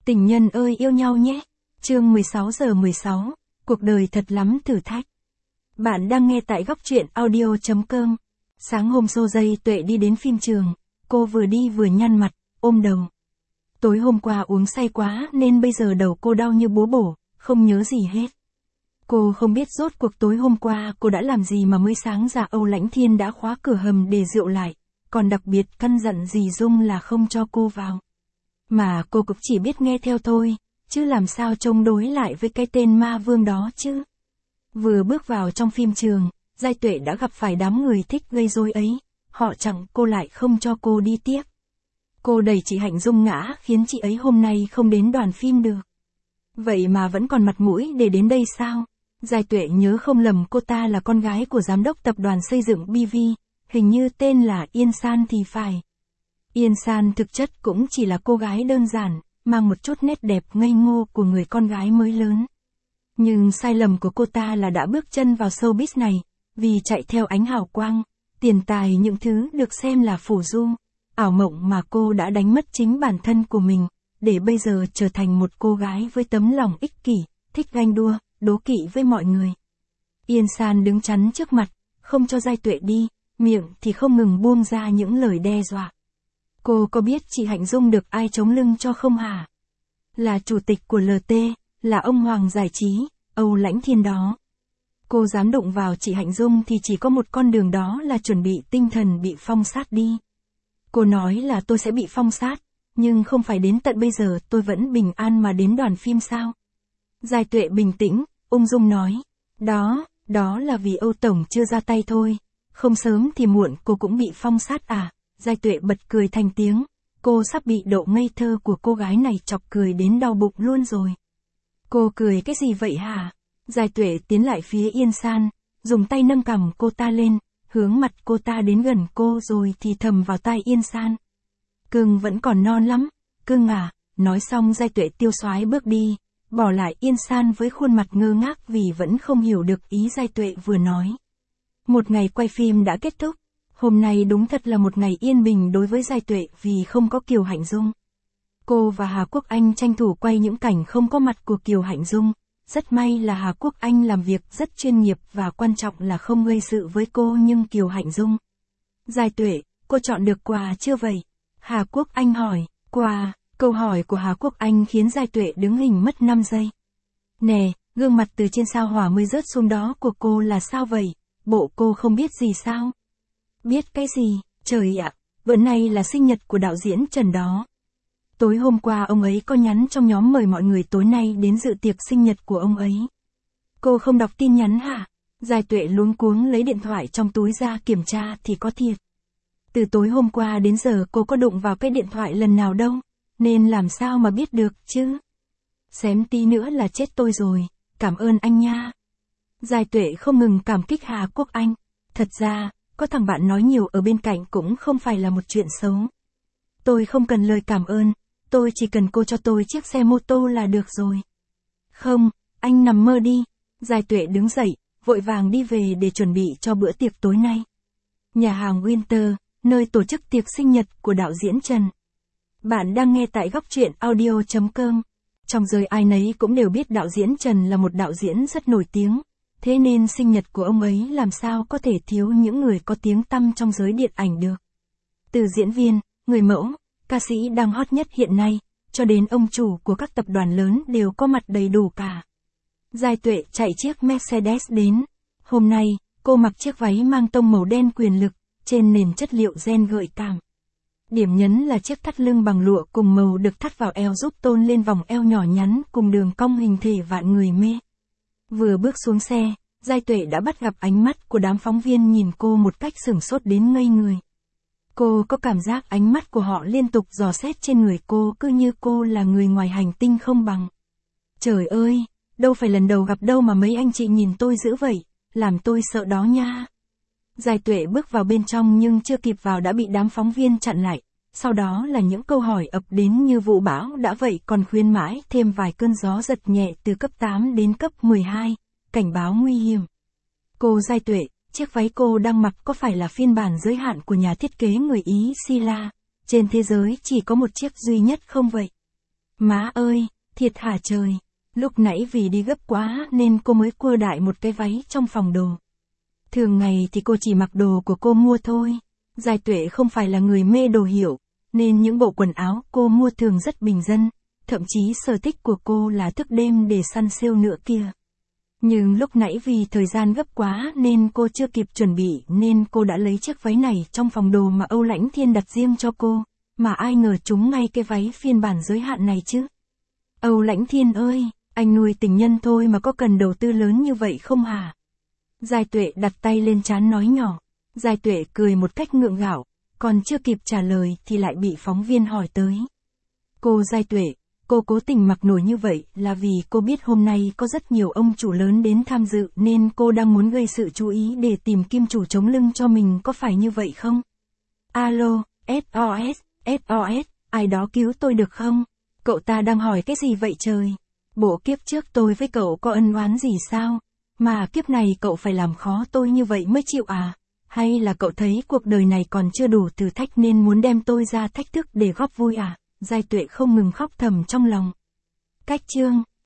Tình nhân ơi yêu nhau nhé. Chương 16:16, cuộc đời thật lắm thử thách. Bạn đang nghe tại góc truyện audio.com. Sáng hôm Xô Dây Tuệ đi đến phim trường, cô vừa đi vừa nhăn mặt, ôm đầu. Tối hôm qua uống say quá nên bây giờ đầu cô đau như búa bổ, không nhớ gì hết. Cô không biết rốt cuộc tối hôm qua cô đã làm gì mà mới sáng ra Âu Lãnh Thiên đã khóa cửa hầm để rượu lại, còn đặc biệt căn dặn dì Dung là không cho cô vào. Mà cô cũng chỉ biết nghe theo thôi, chứ làm sao chống đối lại với cái tên ma vương đó chứ. Vừa bước vào trong phim trường, Giai Tuệ đã gặp phải đám người thích gây rối ấy, họ chặn cô lại không cho cô đi tiếp. Cô đẩy chị Hạnh Dung ngã khiến chị ấy hôm nay không đến đoàn phim được. Vậy mà vẫn còn mặt mũi để đến đây sao? Giai Tuệ nhớ không lầm cô ta là con gái của giám đốc tập đoàn xây dựng BV, hình như tên là Yên San thì phải. Yên San thực chất cũng chỉ là cô gái đơn giản, mang một chút nét đẹp ngây ngô của người con gái mới lớn. Nhưng sai lầm của cô ta là đã bước chân vào showbiz này, vì chạy theo ánh hào quang, tiền tài những thứ được xem là phù du, ảo mộng mà cô đã đánh mất chính bản thân của mình, để bây giờ trở thành một cô gái với tấm lòng ích kỷ, thích ganh đua, đố kỵ với mọi người. Yên San đứng chắn trước mặt, không cho Giai Tuệ đi, miệng thì không ngừng buông ra những lời đe dọa. Cô có biết chị Hạnh Dung được ai chống lưng cho không hả? Là chủ tịch của LT, là ông Hoàng Giải Trí, Âu Lãnh Thiên đó. Cô dám đụng vào chị Hạnh Dung thì chỉ có một con đường, đó là chuẩn bị tinh thần bị phong sát đi. Cô nói là tôi sẽ bị phong sát, nhưng không phải đến tận bây giờ tôi vẫn bình an mà đến đoàn phim sao? Giai Tuệ bình tĩnh, ung dung nói. Đó là vì Âu Tổng chưa ra tay thôi. Không sớm thì muộn cô cũng bị phong sát à? Giai Tuệ bật cười thành tiếng. Cô sắp bị độ ngây thơ của cô gái này chọc cười đến đau bụng luôn rồi. Cô cười cái gì vậy hả? Giai Tuệ tiến lại phía Yên San, dùng tay nâng cằm cô ta lên, hướng mặt cô ta đến gần cô rồi thì thầm vào tai Yên San. Cưng vẫn còn non lắm, cưng à. Nói xong Giai Tuệ tiêu xoái bước đi, bỏ lại Yên San với khuôn mặt ngơ ngác vì vẫn không hiểu được ý Giai Tuệ vừa nói. Một ngày quay phim đã kết thúc. Hôm nay đúng thật là một ngày yên bình đối với Giai Tuệ vì không có Kiều Hạnh Dung. Cô và Hà Quốc Anh tranh thủ quay những cảnh không có mặt của Kiều Hạnh Dung. Rất may là Hà Quốc Anh làm việc rất chuyên nghiệp và quan trọng là không gây sự với cô nhưng Kiều Hạnh Dung. Giai Tuệ, cô chọn được quà chưa vậy? Hà Quốc Anh hỏi. Quà? Câu hỏi của Hà Quốc Anh khiến Giai Tuệ đứng hình mất 5 giây. Nè, gương mặt từ trên sao hỏa mới rớt xuống đó của cô là sao vậy? Bộ cô không biết gì sao? Biết cái gì? Trời ạ, bữa nay là sinh nhật của đạo diễn Trần đó. Tối hôm qua ông ấy có nhắn trong nhóm mời mọi người tối nay đến dự tiệc sinh nhật của ông ấy. Cô không đọc tin nhắn hả? Giai Tuệ luống cuống lấy điện thoại trong túi ra kiểm tra thì có thiệt. Từ tối hôm qua đến giờ cô có đụng vào cái điện thoại lần nào đâu, nên làm sao mà biết được chứ? Xém tí nữa là chết tôi rồi, cảm ơn anh nha. Giai Tuệ không ngừng cảm kích Hà Quốc Anh. Thật ra, có thằng bạn nói nhiều ở bên cạnh cũng không phải là một chuyện xấu. Tôi không cần lời cảm ơn, tôi chỉ cần cô cho tôi chiếc xe mô tô là được rồi. Không, anh nằm mơ đi. Giai Tuệ đứng dậy, vội vàng đi về để chuẩn bị cho bữa tiệc tối nay. Nhà hàng Winter, nơi tổ chức tiệc sinh nhật của đạo diễn Trần. Bạn đang nghe tại góc truyện audio.com. Trong giới ai nấy cũng đều biết đạo diễn Trần là một đạo diễn rất nổi tiếng. Thế nên sinh nhật của ông ấy làm sao có thể thiếu những người có tiếng tăm trong giới điện ảnh được. Từ diễn viên, người mẫu, ca sĩ đang hot nhất hiện nay, cho đến ông chủ của các tập đoàn lớn đều có mặt đầy đủ cả. Giai Tuệ chạy chiếc Mercedes đến. Hôm nay, cô mặc chiếc váy mang tông màu đen quyền lực, trên nền chất liệu ren gợi cảm. Điểm nhấn là chiếc thắt lưng bằng lụa cùng màu được thắt vào eo giúp tôn lên vòng eo nhỏ nhắn cùng đường cong hình thể vạn người mê. Vừa bước xuống xe, Giai Tuệ đã bắt gặp ánh mắt của đám phóng viên nhìn cô một cách sửng sốt đến ngây người. Cô có cảm giác ánh mắt của họ liên tục dò xét trên người cô cứ như cô là người ngoài hành tinh không bằng. Trời ơi, đâu phải lần đầu gặp đâu mà mấy anh chị nhìn tôi dữ vậy, làm tôi sợ đó nha. Giai Tuệ bước vào bên trong nhưng chưa kịp vào đã bị đám phóng viên chặn lại. Sau đó là những câu hỏi ập đến như vụ bão đã vậy còn khuyến mãi thêm vài cơn gió giật nhẹ từ cấp 8 đến cấp 12, cảnh báo nguy hiểm. Cô Giai Tuệ, chiếc váy cô đang mặc có phải là phiên bản giới hạn của nhà thiết kế người Ý Sila, trên thế giới chỉ có một chiếc duy nhất không vậy? Má ơi, thiệt hả trời. Lúc nãy vì đi gấp quá nên cô mới cua đại một cái váy trong phòng đồ. Thường ngày thì cô chỉ mặc đồ của cô mua thôi. Giai Tuệ không phải là người mê đồ hiệu, nên những bộ quần áo cô mua thường rất bình dân. Thậm chí sở thích của cô là thức đêm để săn sale nữa kia. Nhưng lúc nãy vì thời gian gấp quá nên cô chưa kịp chuẩn bị nên cô đã lấy chiếc váy này trong phòng đồ mà Âu Lãnh Thiên đặt riêng cho cô. Mà ai ngờ trúng ngay cái váy phiên bản giới hạn này chứ. Âu Lãnh Thiên ơi, anh nuôi tình nhân thôi mà có cần đầu tư lớn như vậy không hả? Giai Tuệ đặt tay lên trán nói nhỏ. Giai Tuệ cười một cách ngượng nghạo, còn chưa kịp trả lời thì lại bị phóng viên hỏi tới. Cô Giai Tuệ, cô cố tình mặc nổi như vậy là vì cô biết hôm nay có rất nhiều ông chủ lớn đến tham dự nên cô đang muốn gây sự chú ý để tìm kim chủ chống lưng cho mình, có phải như vậy không? Alo, SOS, SOS, ai đó cứu tôi được không? Cậu ta đang hỏi cái gì vậy trời? Bộ kiếp trước tôi với cậu có ân oán gì sao? Mà kiếp này cậu phải làm khó tôi như vậy mới chịu à? Hay là cậu thấy cuộc đời này còn chưa đủ thử thách nên muốn đem tôi ra thách thức để góp vui à? Giai Tuệ không ngừng khóc thầm trong lòng. Cách chương